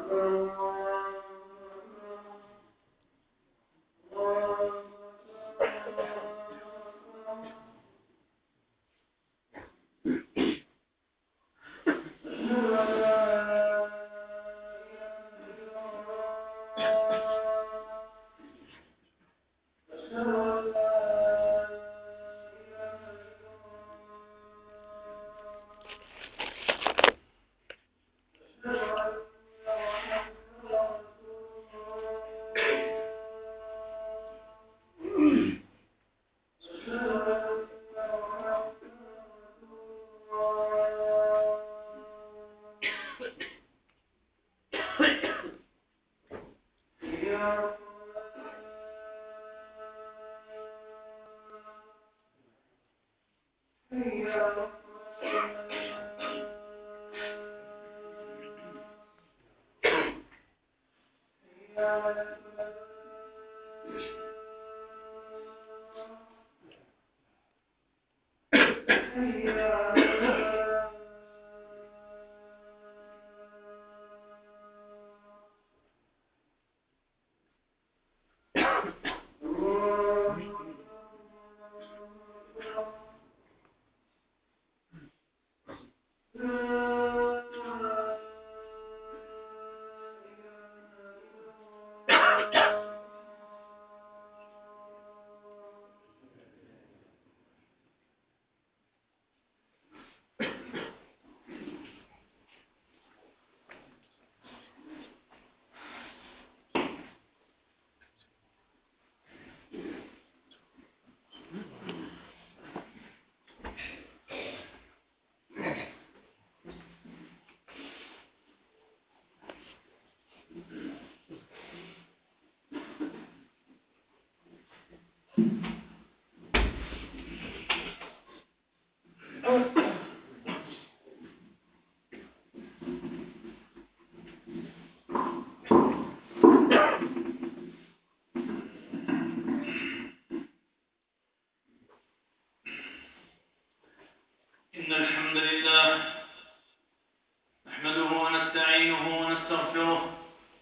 إن الحمد لله نحمده ونستعينه ونستغفره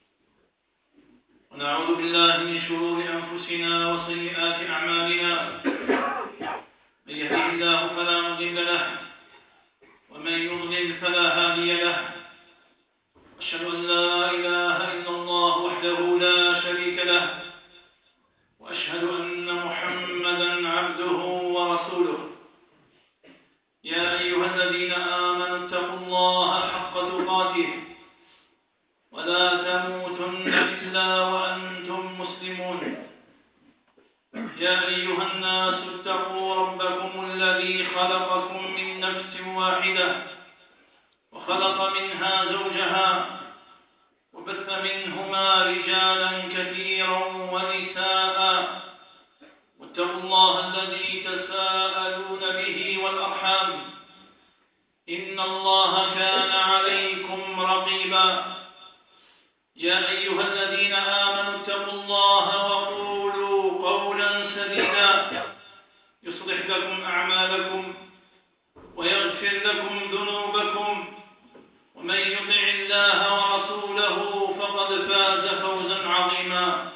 ونعوذ بالله من شرور أنفسنا وسيئات أعمالنا. من يهده الله فلا مضل له ومن يضلل فلا هادي له. أشهد أن لا إله إلا الله وحده لا شريك له، وأشهد أن محمدًا عبده ورسوله. يا أيها الذين آمنوا اتقوا الله حق تقاته ولا تموتن إلا وأنتم مسلمون. يا أيها الناس اتقوا ربكم الذي خلقكم من نفس واحدة وخلق منها زوجها وبث منهما رجالا كثيرا ونساء، واتقوا الله الذي تساءلون به والأرحام، إن الله كان عليكم رقيبا. يا أيها الذين آمنوا اتقوا الله وقولوا قولا سديدا يصلح لكم أعمالكم ويغفر لكم ذنوبكم، ومن يطع الله ورسوله فقد فاز فوزا عظيما.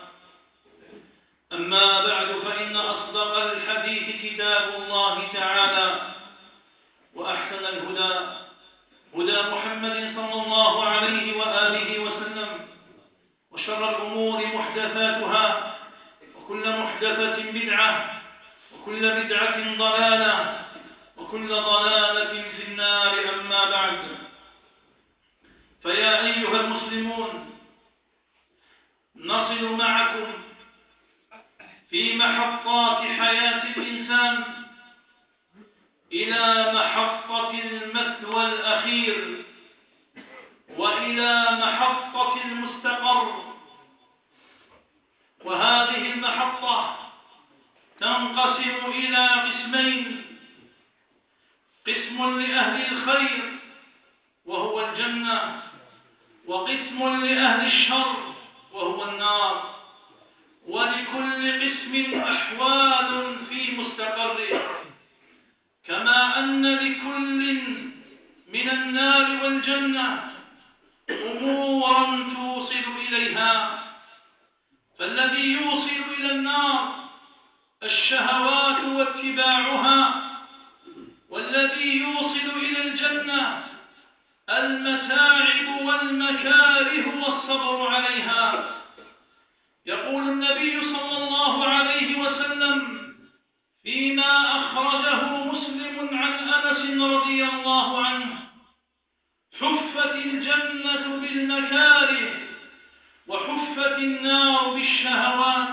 أما بعد، فإن أصدق الحديث كتاب الله تعالى، وأحسن الهدى هدى محمد صلى الله عليه وآله وسلم، وشر الأمور محدثاتها، وكل محدثة بدعة، وكل بدعة ضلالة، وكل ضلالة في النار. أما بعد، فيا أيها المسلمون، نصل معكم في محطات حياة الإنسان إلى محطة المثوى الأخير، وإلى محطة المستقر. وهذه المحطة تنقسم إلى قسمين: قسم لأهل الخير وهو الجنة، وقسم لأهل الشر وهو النار. ولكل قسم أحوال في مستقره، كما أن لكل من النار والجنة أمورا إليها. فالذي يوصل إلى النار الشهوات واتباعها، والذي يوصل إلى الجنة المتاعب والمكاره والصبر عليها. يقول النبي صلى الله عليه وسلم فيما أخرجه مسلم عن أنس رضي الله عنه: حفت الجنة بالمكاره وحفت النار بالشهوات.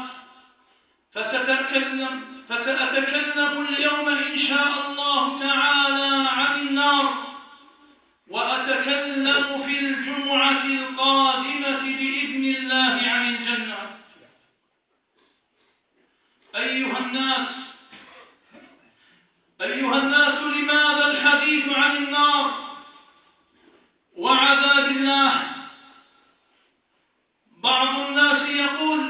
فسأتكلم اليوم إن شاء الله تعالى عن النار، وأتكلم في الجمعة القادمة بإذن الله عن الجنة. أيها الناس، لماذا الحديث عن النار وعذاب الله؟ بعض الناس يقول: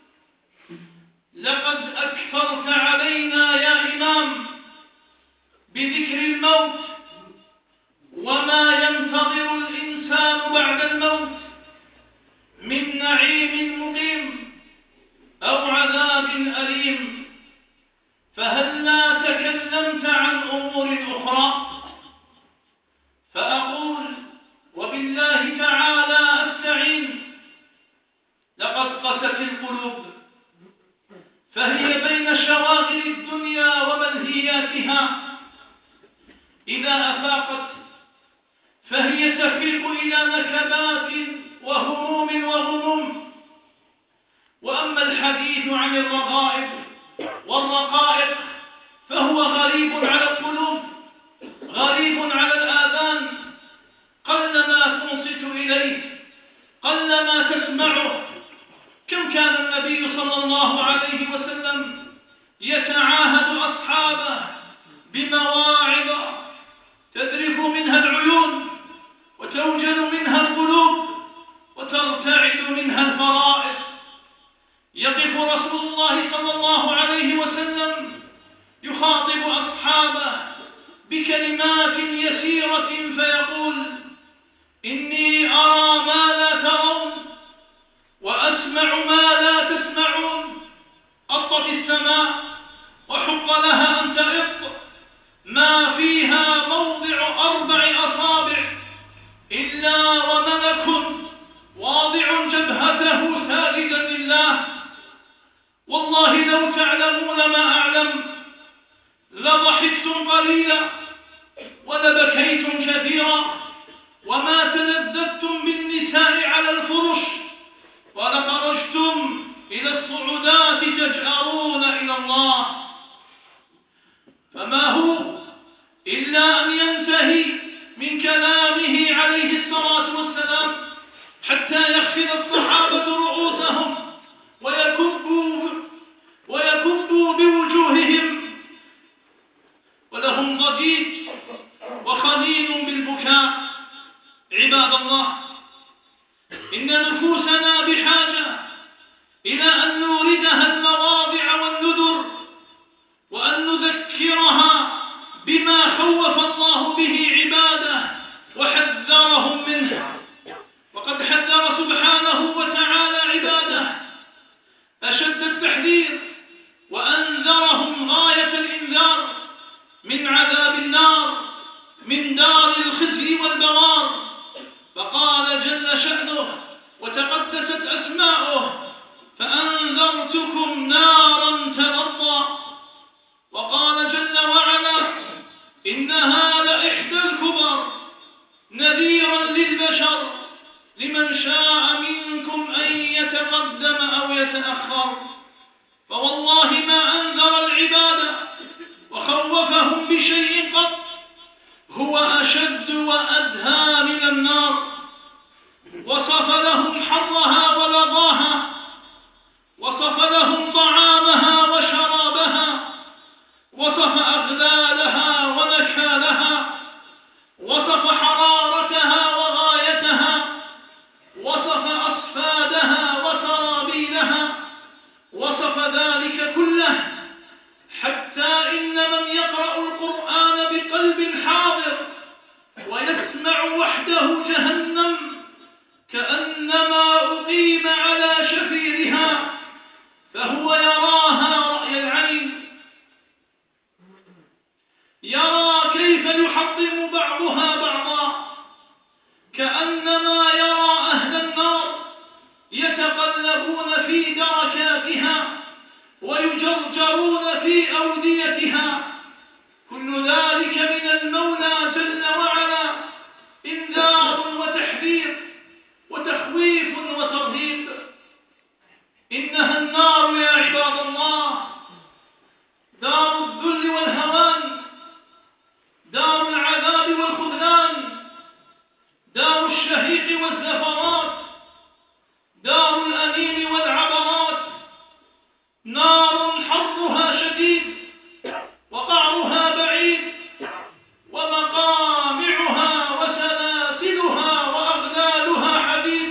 لقد أكثرت علينا يا إمام بذكر الموت وما ينتظر الإنسان بعد الموت من نعيم مقيم أو عذاب أليم، فهلا تكلمت عن أمور أخرى؟ فأقول وبالله تعالى أستعين: لقد قست القلوب، فهي بين شواغل الدنيا وملهياتها. إذا أفاقت فهي تفيق إلى نكبات وهموم وغموم. وأما الحديث عن الرغائب والرقائق فهو غريب على القلوب، غريب على الآذان، قلما تنصت إليه، قلما تسمعه. كم كان النبي صلى الله عليه وسلم يتعاهد أصحابه بمواعظ تذرف منها العيون وتوجل منها القلوب وترتعد منها الفرائص. يقف رسول الله صلى الله عليه وسلم يخاطب أصحابه بكلمات يسيرة فيقول: إني أرى ما لا ترون وأسمع ما لا تسمعون. قطت السماء وحق لها أن تغط، ما فيها موضع 4 أصابع إلا وملك واضع جبهته ساجدا لله. والله لو تعلمون ما أعلم لضحكتم قليلا ولبكيتم كثيرا وما تلذذتم بالنساء على الفرش ولخرجتم إلى الصعودات تجأرون إلى الله. فما هو إلا أن ينتهي من كلامه عليه الصلاة والسلام حتى يخفض الصحابة رؤوسهم ويكبوا بوجوههم ولهم ضجيج وخليل بالبكاء. عباد الله، إن نفوسنا بحاجة إلى أن نوردها المواضع والنذر، وأن نذكرها بما خوف الله به عباده وحذرهم منه. وقد حذر سبحانه وتعالى عباده أشد التحذير، وأنذرهم غاية الإنذار من عذاب النار، من دار الخزي والبوار. فقال جل شأنه وتقدست أسماؤه: فأنذرتكم نارا تلظى. وقال جل وعلا: إنها لإحدى الكبر نذيرا للبشر لمن شاء منكم أن يتقدم أو يتأخر. فوالله ما أنذر العباد وخوفهم بشيء قط هو أشد وأدهى من النار. وصف لهم حرها ولظاها، وصف لهم طعامها وشرابها، وصف أغلالها ونكالها، وصف حرارتها وغايتها، وصف أصفادها وسرابيلها، وصف ذلك كله، حتى إن من يقرأ القرآن بقلب حاضر ويسمع وحده جهنم كأن وفي أوديتها، كل ذلك من المولى جل وعلا إنذار وتحذير وتخويف وترهيب. إنها النار يا عباد الله دار الذل والهوان، دار العذاب والخذلان، دار الشهيق والزفرات، دار الأنين والعبرات، نار حرها شديد وقعرها بعيد، ومقامعها وسلاسلها وأغلالها حديد،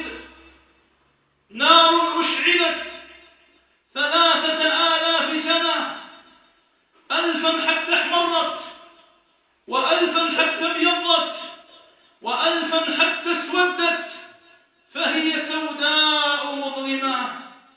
نار أشعلت 3000 سنة، 1000 حتى احمرت، و1000 حتى ابيضت، و1000 حتى اسودت، فهي سوداء مظلمة.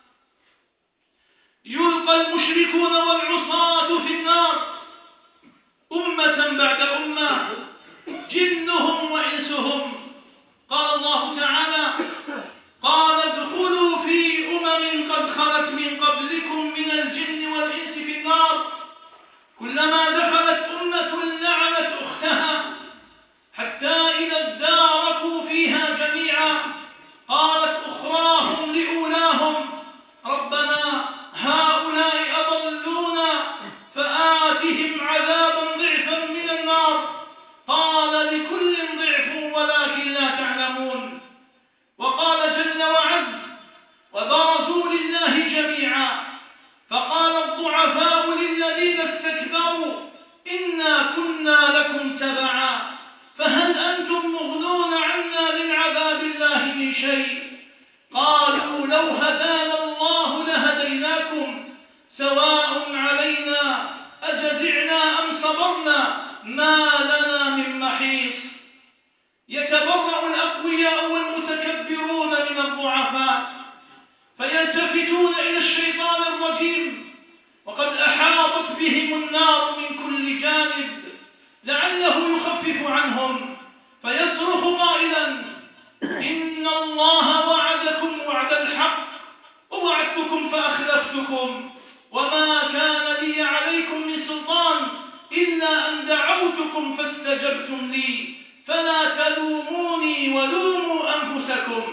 يلقى المشركون والعصاة في النار أمة بعد أمة، جنهم وإنسهم. قال الله تعالى: قال ادخلوا في أمم قد خلت من قبلكم من الجن والإنس في النار، كلما دخلت أمة لعنت أختها حتى إذا اداركوا فيها جميعا قالت أخراهم لأولاهم ربنا هؤلاء أضلونا فآتهم عذابا ضعفا من النار، قال لكل ضعف ولكن لا تعلمون. وقال جل وعز: وبرزوا لله جميعا فقال الضعفاء للذين استكبروا إنا كنا لكم تبعا فهل أنتم مغنون عنا من عذاب الله من شيء؟ قالوا لو هدانا الله لهديناكم سواء علينا أجزعنا أم صبرنا ما لنا من محيص. يتبرأ الأقوياء والمتكبرون من الضعفاء فيلتفتون إلى الشيطان الرجيم وقد أحاطت بهم النار من كل جانب لعله يخفف عنهم، فيصرخ قائلا: إن الله وعدكم وعد الحق ووعدتكم فأخلفتكم وما كان لي عليكم من سلطان إلا أن دعوتكم فاستجبتم لي فلا تلوموني ولوموا أنفسكم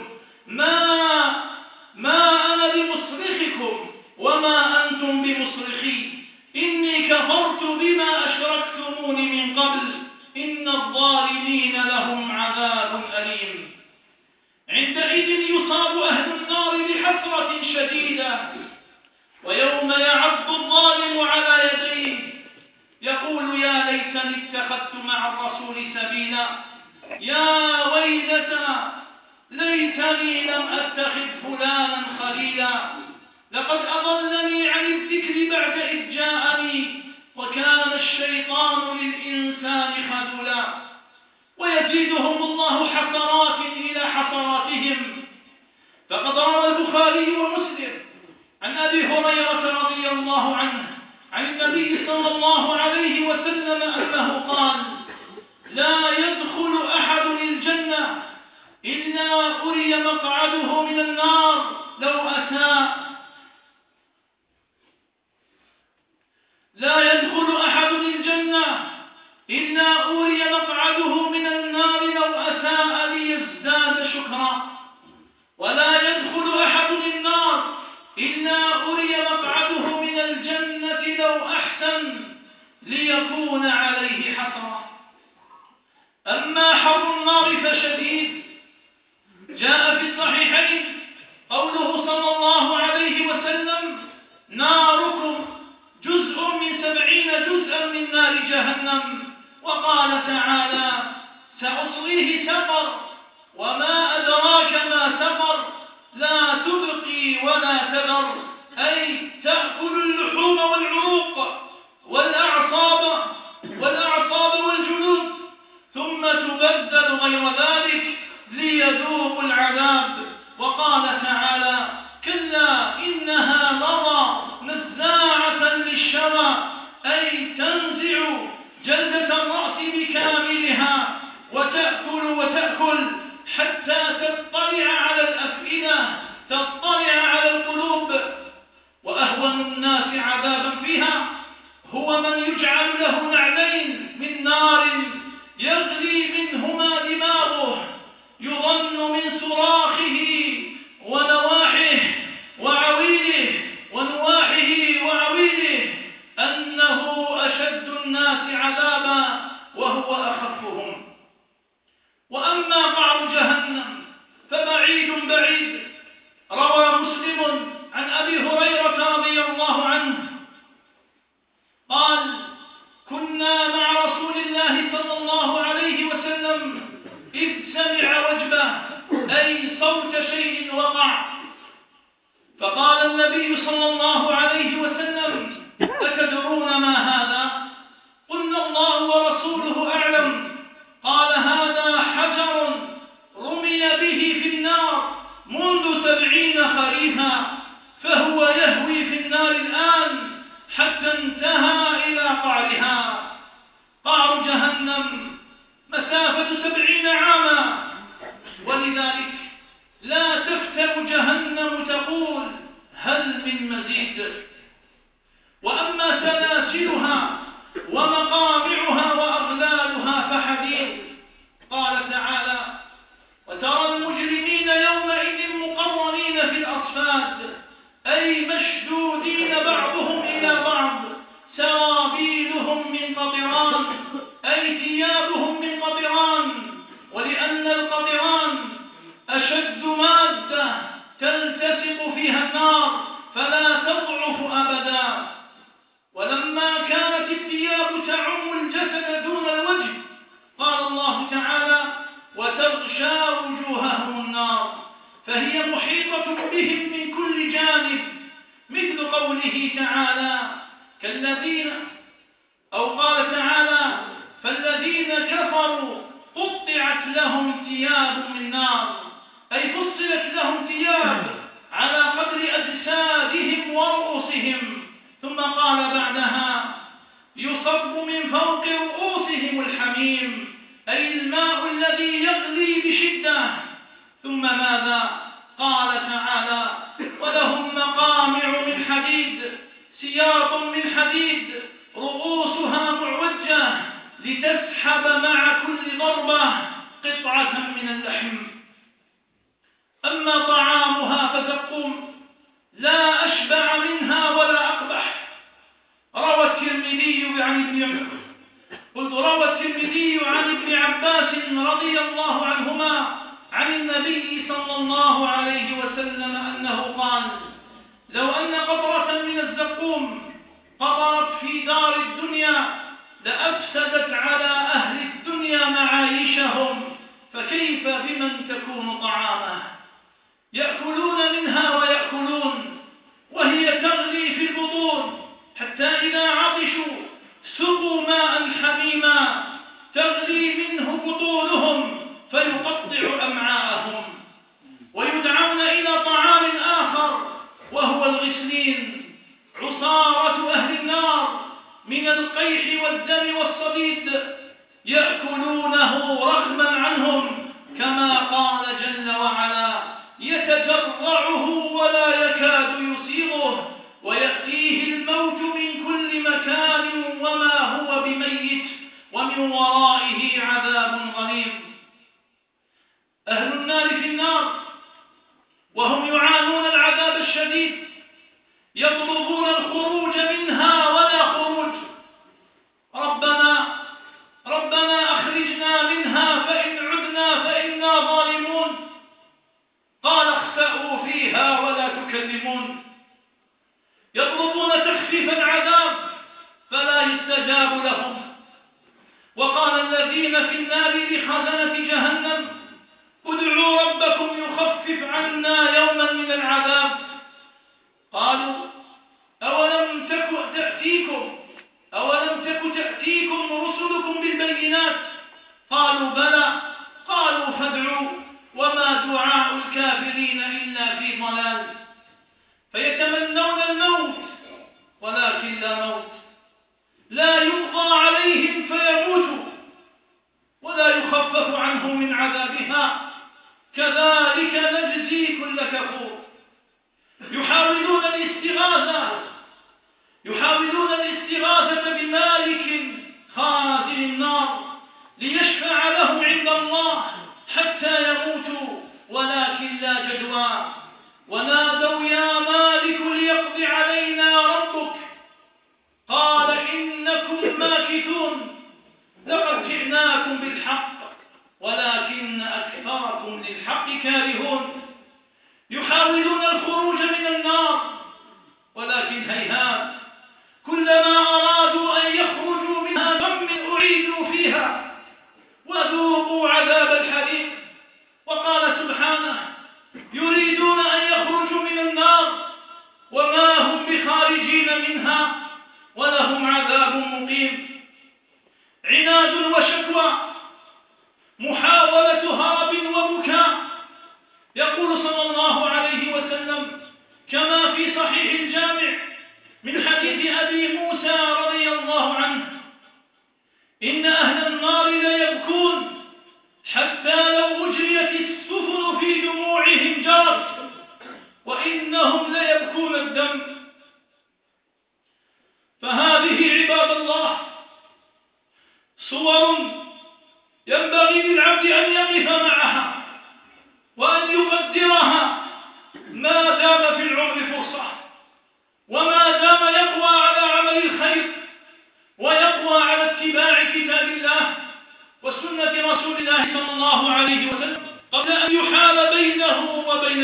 ما أنا بمصرخكم وما أنتم بمصرخي إني كفرت بما أشركتمون من قبل إن الظالمين لهم عذاب أليم. عندئذ يصاب أهل النار بحسرة شديدة، ويوم يعض الظالم على يديه يقول: يا ليتني اتخذت مع الرسول سبيلا، يا ويلتى ليتني لم أتخذ فلانا خليلا، لقد أضلني عن الذكر بعد إذ جاءني وكان الشيطان للإنسان خذولا. ويزيدهم الله حسرات إلى حسراتهم. فقد روى البخاري ومسلم عن أبي هريرة رضي الله عنه عن النبي صلى الله عليه وسلم أنه قال: لا يدخل أحد الجنة إلا أري مقعده من النار لو أساء. لا يدخل أحد الجنة إلا أوري مقعده من النار لو أساء ليزداد شكرا، ولا يدخل أحد النار إلا أوري مقعده من الجنة لو أحسن ليكون عليه حسرة. أما حر النار فشديد. جاء في الصحيحين قوله صلى الله عليه وسلم: ناركم جزء من 70 جزءا من نار جهنم. وقال تعالى: سأصليه سقر وما أدراك ما سقر لا تبقي ولا تذر، أي تأكل اللحوم والعروق والأعصاب والجلود ثم تبدل غير ذلك ليذوقوا العذاب. وقال تعالى: كلا إنها لظى نزاعة للشوى، أي تنزع جلدة الرأس بكاملها وتأكل حتى تطلع على الأفئدة، تطلع على القلوب. وأهل بعيد بعيد. روى مسلم عن أبي هريرة رضي الله عنه قال: كنا مع رسول الله صلى الله عليه وسلم إذ سمع وجبة، أي صوت شيء وقع، فقال النبي صلى الله عليه وسلم: أتدرون ما هذا؟ قلنا: الله ورسوله أعلم. قال: هذا حجر رمي به في النار منذ 70 خريفا، فهو يهوي في النار الآن حتى انتهى إلى قعرها. قعر جهنم مسافة 70 عاما، ولذلك لا تفتر جهنم تقول: هل من مزيد؟ وأما سلاسلها ومقامعها وأغلالها فحديد. قال تعالى: وترى المجرمين يومئذ مقرنين في الأصفاد، أي مشدودين بعضهم إلى بعض، سرابيلهم من قطران، أي ثيابهم من قطران، ولأن القطران أشد مادة تلتصق فيها النار فلا تضعف أبدا. ولما كانت الثياب تعم الجسد دون الوجه، قال الله تعالى: وتغشى وجوههم النار، فهي محيطة بهم من كل جانب، مثل قوله تعالى: كالذين، أو قال تعالى: فالذين كفروا قطعت لهم ثياب من نار، أي فصلت لهم ثياب على قدر أجسادهم ورؤوسهم. ثم قال بعدها: يصب من فوق رؤوسهم الحميم، أي الماء الذي يغلي بشدة. ثم ماذا؟ قال تعالى: ولهم مقامع من حديد، سياط من حديد، رؤوسها معوجة لتسحب مع كل ضربة قطعة من اللحم. أما طعامها فزقوم، لا أشبع منها ولا أقبح. روى الترمذي عن ابن عباس رضي الله عنهما عن النبي صلى الله عليه وسلم أنه قال: لو أن قطرة من الزقوم قطرت في دار الدنيا لأفسدت على أهل الدنيا معايشهم، فكيف بمن تكون طعامه؟ يأكلون منها ويأكلون، وهي تغلي في البطون، حتى إذا عطشوا سقوا ماء حميما تغلي منه بطونهم فيقطع أمعاءهم. ويدعون إلى طعام آخر وهو الغسلين، عصارة أهل النار، من القيح والدم والصديد، يأكلونه رغما عنهم، كما قال جل وعلا: يتجرعه ولا يكاد يسيغه، ويأتيه الموت من كل مكان وما هو بميت، ومن ورائه عذاب غليظ. أهل النار في النار وهم يعانون العذاب الشديد، يطلبون الخروج منها ولا خروج. ربنا أخرجنا منها فإن عدنا فإنا ظالمون. قال: اخسأوا فيها ولا تكلمون. يطلبون تخفيف العذاب فلا يستجاب لهم. وقال الذين في النار لخزنة جهنم: ادعوا ربكم يخفف عنا يوما من العذاب. قالوا: أولم تك تأتيكم رسلكم بالبينات؟ قالوا: بلى. قالوا: فادعوا، وما دعاء الكافرين إلا في ضلال. فيتمنون الموت ولكن لا موت، لا يقضى عليهم فيموتوا ولا يخفف عنهم من عذابها، كذلك نجزي كل كفور. يحاولون الاستغاثة بمالك خازن النار ليشفع لهم عند الله حتى يموتوا، ولكن لا جدوى. ونادوا: يا مالك ليقضي علينا ربك. قال: إنكم ماكثون، لقد جئناكم بالحق ولكن أكثركم للحق كارهون.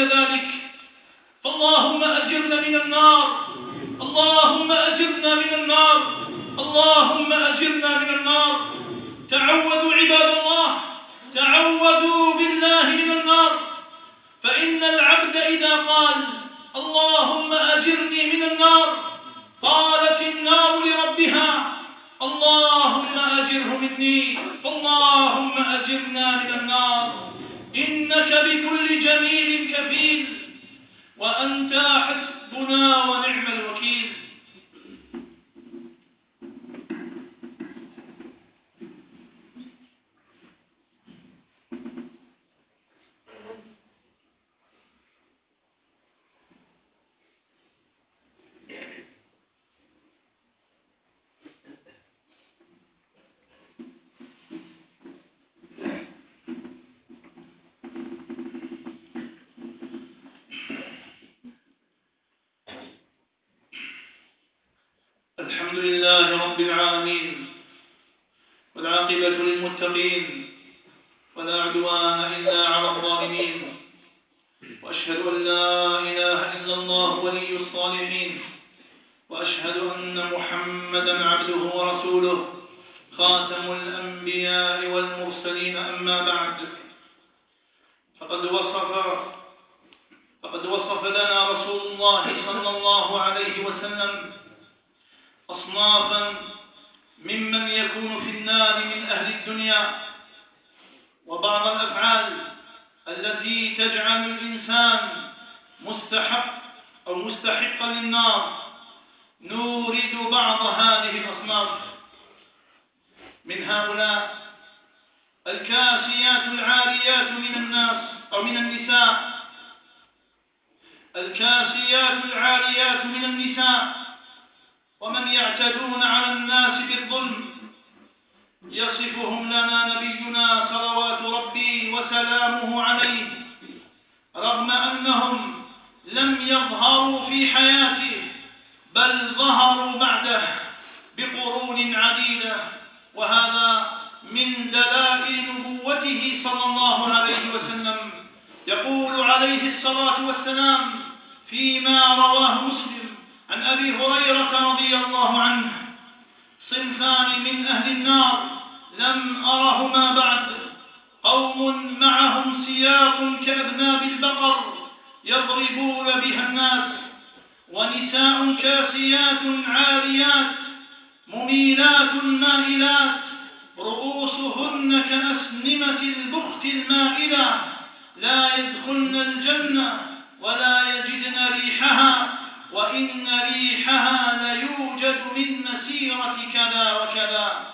ذلك. فاللهم أجرنا من النار، اللهم أجرنا من النار، اللهم أجرنا من النار. تعوذوا عباد الله، تعوذوا بالله من النار، فإن العبد إذا قال اللهم أجرني من النار قالت النار لربها اللهم أجره مني، اللهم أجرنا من النار، إنك بكل جميل كفيل وأنت حسبنا ونعم الوكيل. الحمد لله رب العالمين، والعاقبة للمتقين، ولا عدوان إلا على الظالمين، وأشهد أن لا إله إلا الله ولي الصالحين، وأشهد أن محمدا عبده ورسوله خاتم الأنبياء والمرسلين. أما بعد، فقد وصف لنا رسول الله صلى الله عليه وسلم أصنافا ممن يكون في النار من أهل الدنيا، وبعض الأفعال التي تجعل الإنسان مستحقا للنار. نورد بعض هذه الأصناف. من هؤلاء الكاسيات العاريات من النساء، الكاسيات العاريات من النساء، ومن يعتدون على الناس بالظلم. يصفهم لنا نبينا صلوات ربي وسلامه عليه، رغم أنهم لم يظهروا في حياته بل ظهروا بعده بقرون عديدة، وهذا من دلائل نبوته صلى الله عليه وسلم. يقول عليه الصلاة والسلام فيما رواه مسلم عن أبي هريرة رضي الله عنه: صنفان من أهل النار لم أرهما بعد، قوم معهم سياط كأذناب البقر يضربون بها الناس، ونساء كاسيات عاريات مميلات مائلات رؤوسهن كأسنمة البخت المائلة، لا يدخلن الجنة ولا يجدن ريحها، وإن ريحها ليوجد من مسيرة كذا وكذا.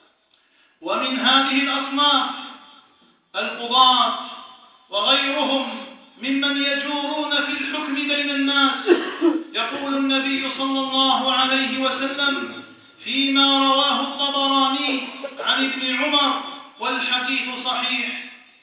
ومن هذه الأصناف القضاة وغيرهم ممن يجورون في الحكم بين الناس. يقول النبي صلى الله عليه وسلم فيما رواه الطبراني عن ابن عمر والحديث صحيح: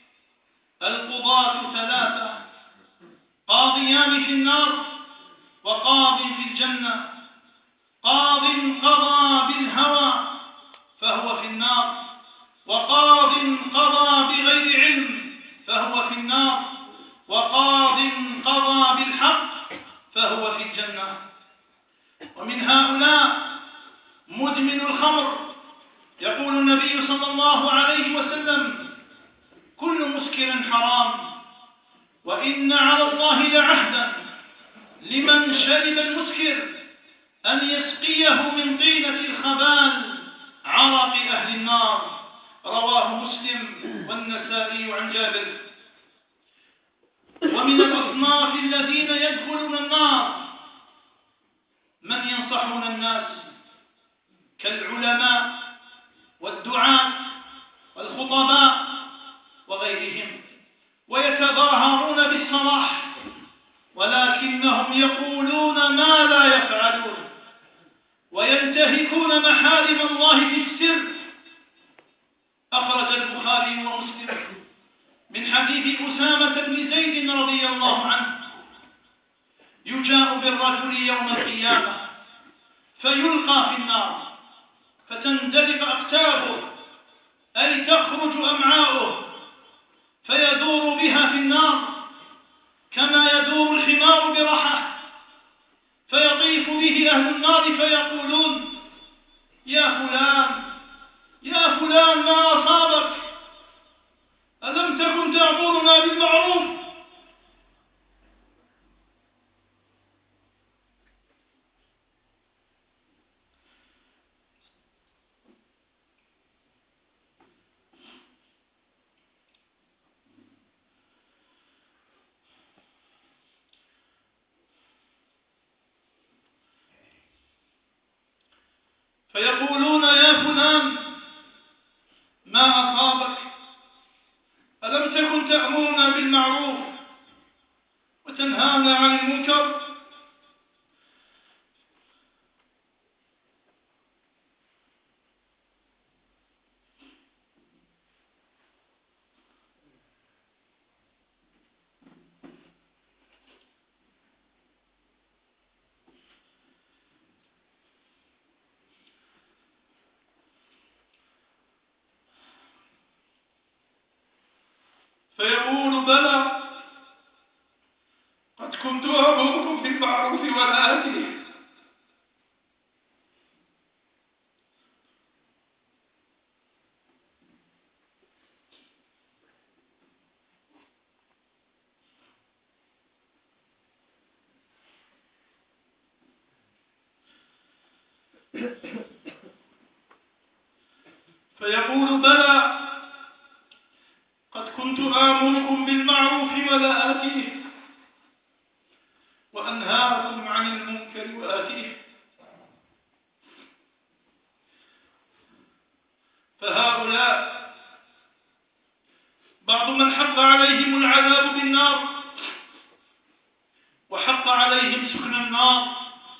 القضاة ثلاثة: قاضيان في النار، وقاض في الجنة. قاض قضى بالهوى فهو في النار، وقاض قضى بغير علم فهو في النار، وقاض قضى بالحق فهو في الجنة. ومن هؤلاء مدمن الخمر. يقول النبي صلى الله عليه وسلم: كل مسكر حرام، وإن على الله لعهدا لمن شرب المسكر أن يسقيه من طينة الخبال عرق أهل النار. رواه مسلم والنسائي عن جابر. ومن الأصناف الذين يدخلون النار من ينصحون الناس كالعلماء والدعاة والخطباء وغيرهم، ويتظاهرون بالصلاح ولكنهم يقولون ما لا يفعلون، وينتهكون محارم الله في السر. أخرج البخاري ومسلم من حديث أسامة بن زيد رضي الله عنه: يجاء بالرجل يوم القيامة فيلقى في النار فتندلق أقتابه، أي تخرج أمعاؤه، فيدور بها في النار كما يدور الحمار برحى فيطيف به أهل النار فيقولون يا فلان يا فلان ما أصابك ألم تكن تأمرنا بالمعروف فيقولون يا فلان ما أصابك ألم تكن تأمرنا بالمعروف وتنهانا عن المنكر فيقول بلى قد كنت أمركم بالمعروف ولا آتيه فيقول بلى قد كنت آمركم بالمعروف ولا آتيه وأنهاكم عن المنكر وآتيه فهؤلاء بعض من حق عليهم العذاب بالنار وحق عليهم سكن النار.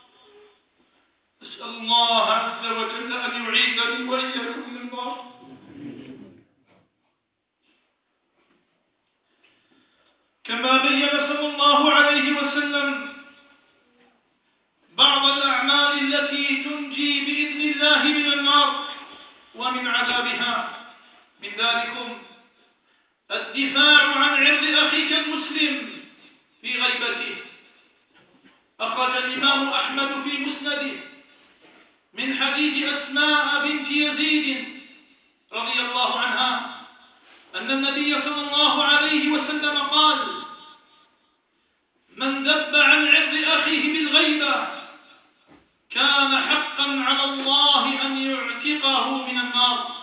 أسأل الله عز وجل أن يعيذني وإياكم من النار. كما بين صلى الله عليه وسلم بعض الأعمال التي تنجي بإذن الله من النار ومن عذابها، من ذلكم الدفاع عن عرض أخيك المسلم في غيبته. أخرج الإمام أحمد في مسنده من حديث أسماء بنت يزيد رضي الله عنها أن النبي صلى الله عليه وسلم قال: من ذب عن عرض أخيه بالغيبة كان حقا على الله أن يعتقه من النار.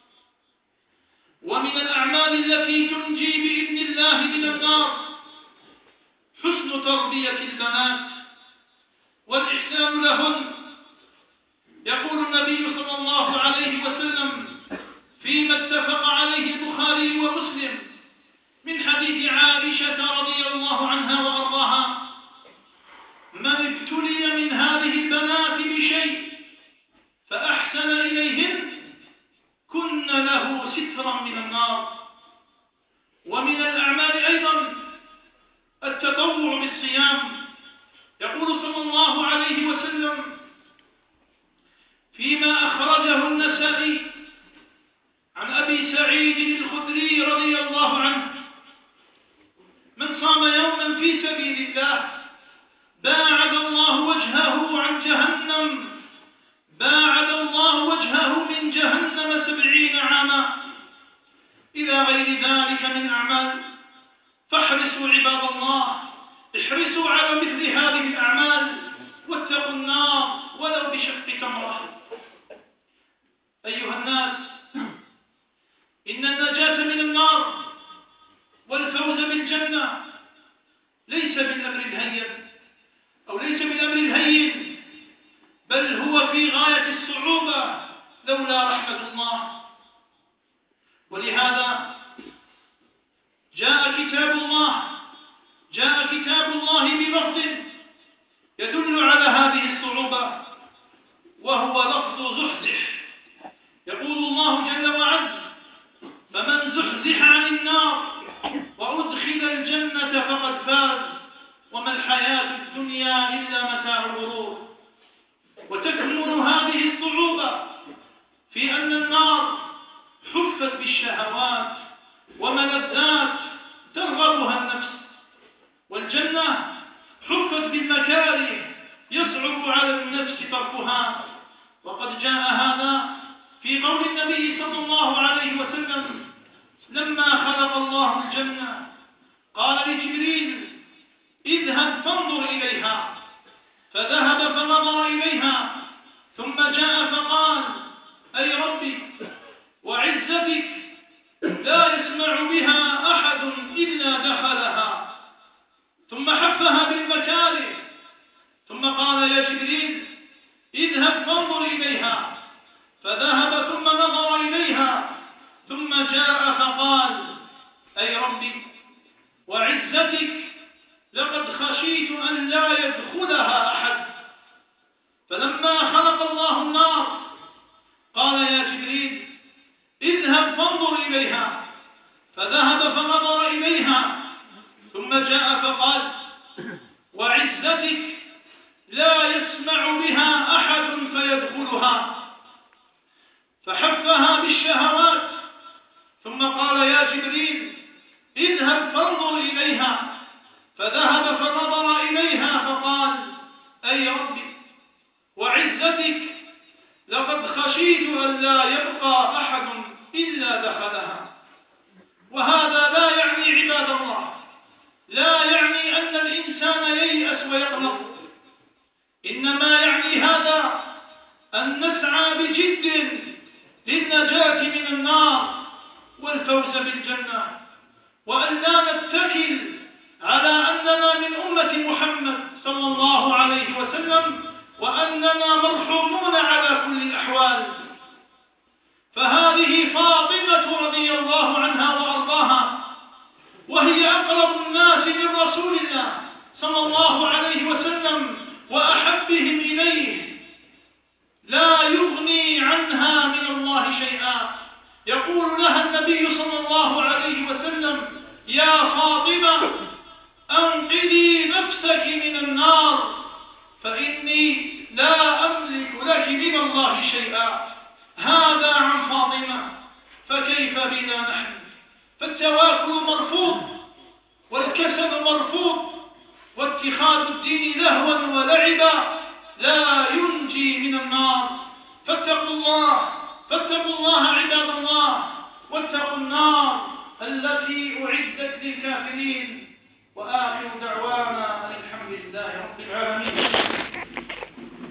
ومن الأعمال التي تنجي بإذن الله من النار حسن تربية البنات والإحسان لهن. يقول النبي صلى الله عليه وسلم فيما اتفق عليه البخاري ومسلم من حديث عائشة رضي الله عنها وأرضاها: من ابتلي من هذه البنات بشيء فأحسن إليهن كن له سترا من النار. ومن الأعمال أيضا التطوع بالصيام. يقول صلى الله عليه وسلم فيما أخرجه النسائي عن أبي سعيد الخدري رضي الله عنه: من صام يوما في سبيل الله باعد الله وجهه عن جهنم، باعد الله وجهه من جهنم 70 عاما. إلى غير ذلك من أعمال. فاحرصوا عباد الله، احرصوا على مثل هذه الأعمال واتقوا النار ولو بشق تمرة. أيها الناس، إن النجاة من النار والفوز بالجنة ليس بالأمر الهين أو ليس بالأمر الهين، بل هو في غاية الصعوبة لولا رحمة الله. ولهذا جاء كتاب الله بلفظ يدل على هذه الصعوبة، وهو لفظ زحزح. يقول الله جل وعز: فمن زحزح عن النار وأدخل الجنة فقد فاز وما الحياة الدنيا إلا متاع الغرور. وتكمن هذه الصعوبة في أن النار حفت بالشهوات وملذات ترغبها النفس، والجنة حفت بالمكاره يصعب على النفس تركها. وقد جاء هذا في قول النبي صلى الله عليه وسلم لما خلق الله الجنة قال لجبريل اذهب فانظر إليها، فذهب فنظر إليها ثم جاء فقال أي ربي وعزتك لا يسمع بها أحد إلا دخلها، ثم حفها بالمكاره ثم قال يا جبريل اذهب فانظر إليها، فذهب ثم نظر إليها ثم جاء فقال أي ربي وعزتك لقد خشيت أن لا يدخلها أحد. فلما خلق الله النار قال يا جبريل اذهب فانظر إليها، فذهب فنظر إليها ثم جاء فقال وعزتك لا يسمع بها أحد فيدخلها، فحفها بالشهوات ثم قال يا جبريل اذهب فانظر إليها، فذهب فنظر إليها فقال أي ربي وعزتك لقد خشيت أن لا يبقى أحد إلا دخلها. وهذا لا يعني عباد الله، لا يعني أن الإنسان ييأس ويقنط، إنما يعني هذا أن نسعى بجد للنجاة من النار والفوز بالجنة، وأن لا نتكل على أننا من أمة محمد صلى الله عليه وسلم وأننا مرحومون على كل الأحوال. فهذه فاطمة رضي الله عنها وأرضاها، وهي أقرب الناس من رسول الله صلى الله عليه وسلم وأحبهم إليه، لا يغني عنها من الله شيئا. يقول لها النبي صلى الله عليه وسلم يا فاطمة أنقذي نفسك من النار فإني لا أملك لك من الله شيئا. هذا عن فاطمة، فكيف بنا نحن؟ فالتواكل مرفوض، والكسل مرفوض، واتخاذ الدين لهوا ولعبا لا ينجي من النار. فاتقوا الله عباد الله، واتقوا النار التي أعدت للكافرين. وآخر دعوانا الحمد لله رب العالمين.